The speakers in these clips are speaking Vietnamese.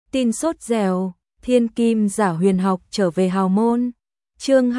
Tin sốt dẻo, thiên kim giả huyền học trở về hào môn. Chương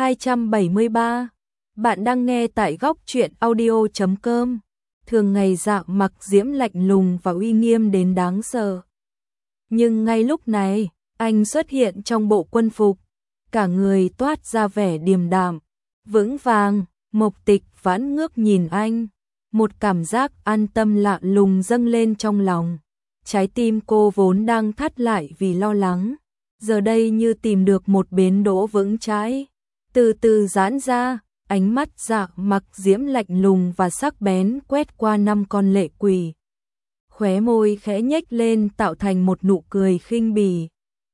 273. Bạn đang nghe tại góc truyện audio.com. Thường ngày Dạ Mặc Diễm lạnh lùng và uy nghiêm đến đáng sợ. Nhưng ngay lúc này, anh xuất hiện trong bộ quân phục, cả người toát ra vẻ điềm đạm, vững vàng. Mộc Tịch Vãn ngước nhìn anh, một cảm giác an tâm lạ lùng dâng lên trong lòng. Trái tim cô vốn đang thắt lại vì lo lắng, giờ đây như tìm được một bến đỗ vững chãi, từ từ giãn ra. Ánh mắt Dạ Mặc Diễm lạnh lùng và sắc bén quét qua 5 con lệ quỷ. Khóe môi khẽ nhếch lên tạo thành một nụ cười khinh bỉ.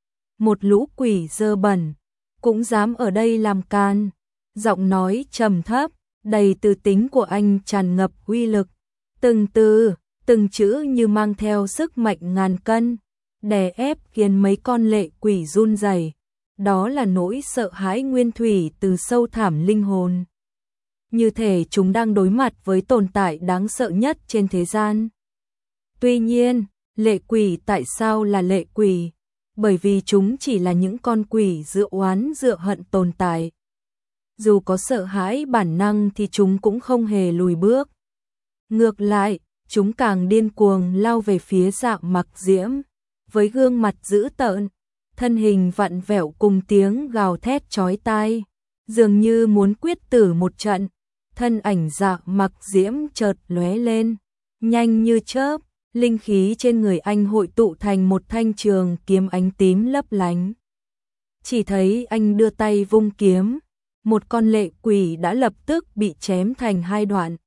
Một lũ quỷ dơ bẩn, cũng dám ở đây làm can. Giọng nói trầm thấp, đầy tư tính của anh tràn ngập uy lực. Từng từ, từng chữ như mang theo sức mạnh ngàn cân, đè ép khiến mấy con lệ quỷ run rẩy. Đó là nỗi sợ hãi nguyên thủy từ sâu thẳm linh hồn. Như thể chúng đang đối mặt với tồn tại đáng sợ nhất trên thế gian. Tuy nhiên, lệ quỷ tại sao là lệ quỷ? Bởi vì chúng chỉ là những con quỷ dựa oán dựa hận tồn tại. Dù có sợ hãi bản năng thì chúng cũng không hề lùi bước. Ngược lại, chúng càng điên cuồng lao về phía Dạ Mặc Diễm, với gương mặt dữ tợn, thân hình vặn vẹo cùng tiếng gào thét chói tai, dường như muốn quyết tử một trận. Thân ảnh Dạ Mặc Diễm chợt lóe lên, nhanh như chớp, linh khí trên người anh hội tụ thành một thanh trường kiếm ánh tím lấp lánh. Chỉ thấy anh đưa tay vung kiếm, một con lệ quỷ đã lập tức bị chém thành 2 đoạn,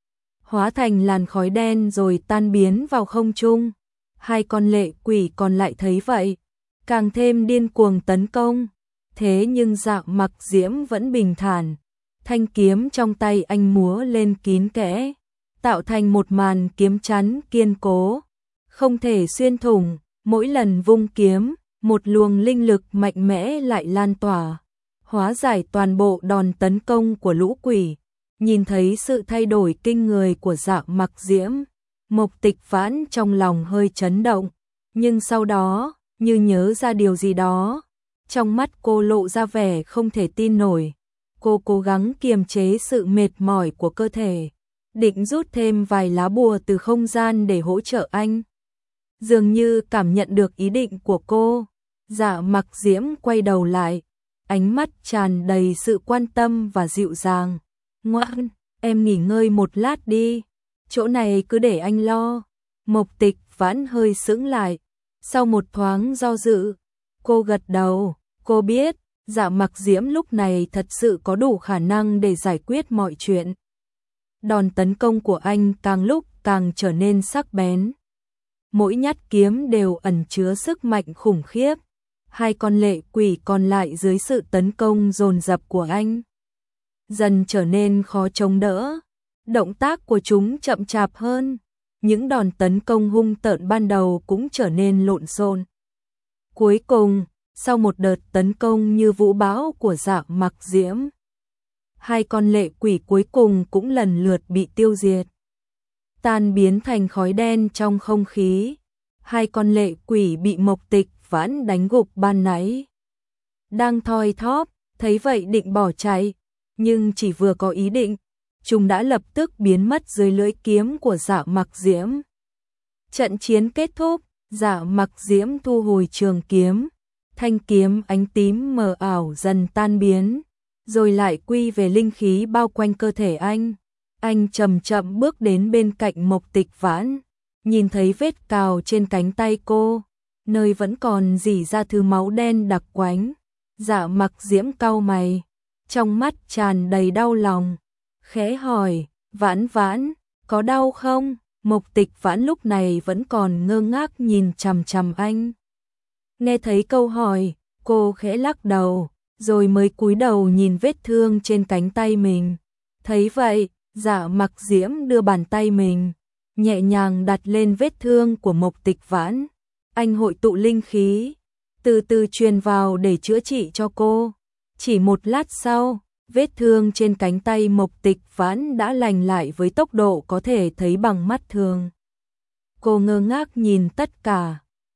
hóa thành làn khói đen rồi tan biến vào không trung. 2 con lệ quỷ còn lại thấy vậy, càng thêm điên cuồng tấn công. Thế nhưng Dạ Mặc Diễm vẫn bình thản, thanh kiếm trong tay anh múa lên kín kẽ, tạo thành một màn kiếm chắn kiên cố, không thể xuyên thủng. Mỗi lần vung kiếm, một luồng linh lực mạnh mẽ lại lan tỏa, hóa giải toàn bộ đòn tấn công của lũ quỷ. Nhìn thấy sự thay đổi kinh người của Dạ Mặc Diễm, Mộc Tịch Vãn trong lòng hơi chấn động, nhưng sau đó, như nhớ ra điều gì đó, trong mắt cô lộ ra vẻ không thể tin nổi. Cô cố gắng kiềm chế sự mệt mỏi của cơ thể, định rút thêm vài lá bùa từ không gian để hỗ trợ anh. Dường như cảm nhận được ý định của cô, Dạ Mặc Diễm quay đầu lại, ánh mắt tràn đầy sự quan tâm và dịu dàng. Ngoan, em nghỉ ngơi một lát đi, chỗ này cứ để anh lo. Mộc Tịch Vãn hơi sững lại, sau một thoáng do dự, cô gật đầu. Cô biết Dạ Mặc Diễm lúc này thật sự có đủ khả năng để giải quyết mọi chuyện. Đòn tấn công của anh càng lúc càng trở nên sắc bén, mỗi nhát kiếm đều ẩn chứa sức mạnh khủng khiếp. 2 con lệ quỷ còn lại dưới sự tấn công dồn dập của anh dần trở nên khó chống đỡ, động tác của chúng chậm chạp hơn, những đòn tấn công hung tợn ban đầu cũng trở nên lộn xộn. Cuối cùng, sau một đợt tấn công như vũ bão của Dạ Mặc Diễm, 2 con lệ quỷ cuối cùng cũng lần lượt bị tiêu diệt, tan biến thành khói đen trong không khí. 2 con lệ quỷ bị Mộc Tịch Vãn đánh gục ban nãy đang thoi thóp, thấy vậy định bỏ chạy, nhưng chỉ vừa có ý định, chúng đã lập tức biến mất dưới lưỡi kiếm của Dạ Mặc Diễm. Trận chiến kết thúc, Dạ Mặc Diễm thu hồi trường kiếm, thanh kiếm ánh tím mờ ảo dần tan biến, rồi lại quy về linh khí bao quanh cơ thể anh. Anh chậm chậm bước đến bên cạnh Mộc Tịch Vãn, nhìn thấy vết cào trên cánh tay cô, nơi vẫn còn rỉ ra thứ máu đen đặc quánh. Dạ Mặc Diễm cau mày, trong mắt tràn đầy đau lòng, khẽ hỏi, Vãn Vãn, có đau không? Mộc Tịch Vãn lúc này vẫn còn ngơ ngác nhìn chằm chằm anh. Nghe thấy câu hỏi, cô khẽ lắc đầu, rồi mới cúi đầu nhìn vết thương trên cánh tay mình. Thấy vậy, Dạ Mặc Diễm đưa bàn tay mình nhẹ nhàng đặt lên vết thương của Mộc Tịch Vãn. Anh hội tụ linh khí, từ từ truyền vào để chữa trị cho cô. Chỉ một lát sau, vết thương trên cánh tay Mộc Tịch Vãn đã lành lại với tốc độ có thể thấy bằng mắt thường. Cô ngơ ngác nhìn tất cả,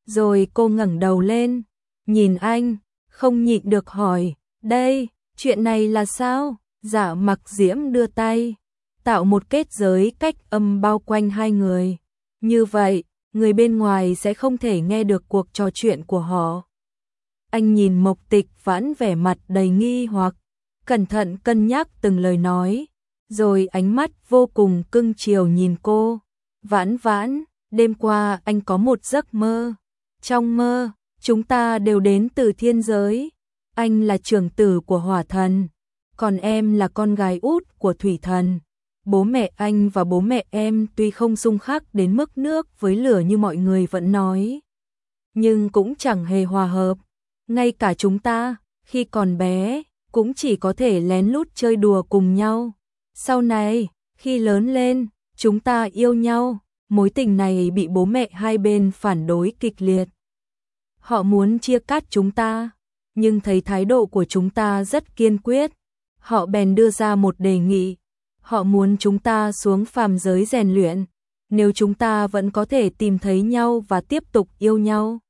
Rồi cô ngẩng đầu lên, nhìn anh, không nhịn được hỏi, đây, chuyện này là sao? Dạ Mặc Diễm đưa tay, tạo một kết giới cách âm bao quanh hai người. Như vậy, người bên ngoài sẽ không thể nghe được cuộc trò chuyện của họ. Anh nhìn Mộc Tịch Vãn vẻ mặt đầy nghi hoặc, cẩn thận cân nhắc từng lời nói, rồi ánh mắt vô cùng cưng chiều nhìn cô. Vãn Vãn, đêm qua anh có một giấc mơ. Trong mơ, chúng ta đều đến từ thiên giới. Anh là trưởng tử của hỏa thần, còn em là con gái út của thủy thần. Bố mẹ anh và bố mẹ em tuy không xung khắc đến mức nước với lửa như mọi người vẫn nói, nhưng cũng chẳng hề hòa hợp. Ngay cả chúng ta, khi còn bé, cũng chỉ có thể lén lút chơi đùa cùng nhau. Sau này, khi lớn lên, chúng ta yêu nhau, mối tình này bị bố mẹ hai bên phản đối kịch liệt. Họ muốn chia cắt chúng ta, nhưng thấy thái độ của chúng ta rất kiên quyết. Họ bèn đưa ra một đề nghị. Họ muốn chúng ta xuống phàm giới rèn luyện. Nếu chúng ta vẫn có thể tìm thấy nhau và tiếp tục yêu nhau,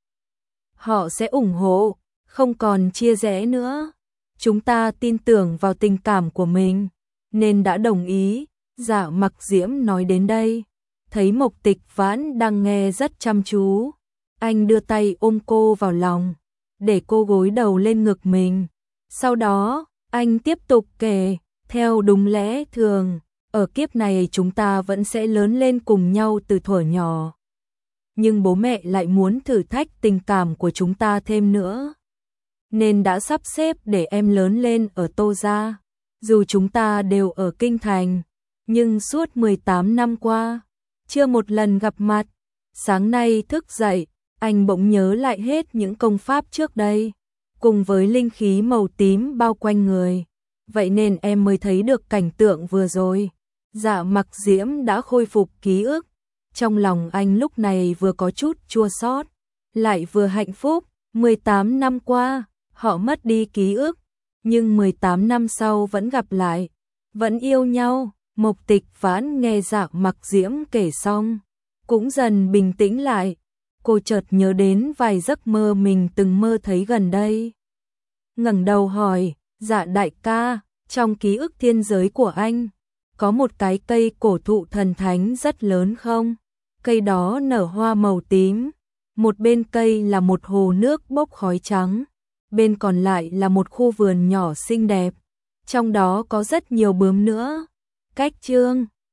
họ sẽ ủng hộ, không còn chia rẽ nữa. Chúng ta tin tưởng vào tình cảm của mình, nên đã đồng ý. Dạ Mặc Diễm nói đến đây, thấy Mộc Tịch Vãn đang nghe rất chăm chú. Anh đưa tay ôm cô vào lòng, để cô gối đầu lên ngực mình. Sau đó, anh tiếp tục kể, theo đúng lẽ thường, ở kiếp này chúng ta vẫn sẽ lớn lên cùng nhau từ thuở nhỏ. Nhưng bố mẹ lại muốn thử thách tình cảm của chúng ta thêm nữa, nên đã sắp xếp để em lớn lên ở Tô Gia. Dù chúng ta đều ở Kinh Thành, nhưng suốt 18 năm qua, chưa một lần gặp mặt. Sáng nay thức dậy, anh bỗng nhớ lại hết những công pháp trước đây, cùng với linh khí màu tím bao quanh người. Vậy nên em mới thấy được cảnh tượng vừa rồi. Dạ Mặc Diễm đã khôi phục ký ức. Trong lòng anh lúc này vừa có chút chua xót, lại vừa hạnh phúc. 18 năm qua, họ mất đi ký ức, nhưng 18 năm sau vẫn gặp lại, vẫn yêu nhau. Mộc Tịch Vãn nghe Dạ Mặc Diễm kể xong, cũng dần bình tĩnh lại. Cô chợt nhớ đến vài giấc mơ mình từng mơ thấy gần đây. Ngẩng đầu hỏi, Dạ đại ca, trong ký ức thiên giới của anh, có một cái cây cổ thụ thần thánh rất lớn không? Cây đó nở hoa màu tím, một bên cây là một hồ nước bốc khói trắng, bên còn lại là một khu vườn nhỏ xinh đẹp, trong đó có rất nhiều bướm nữa. Cách chương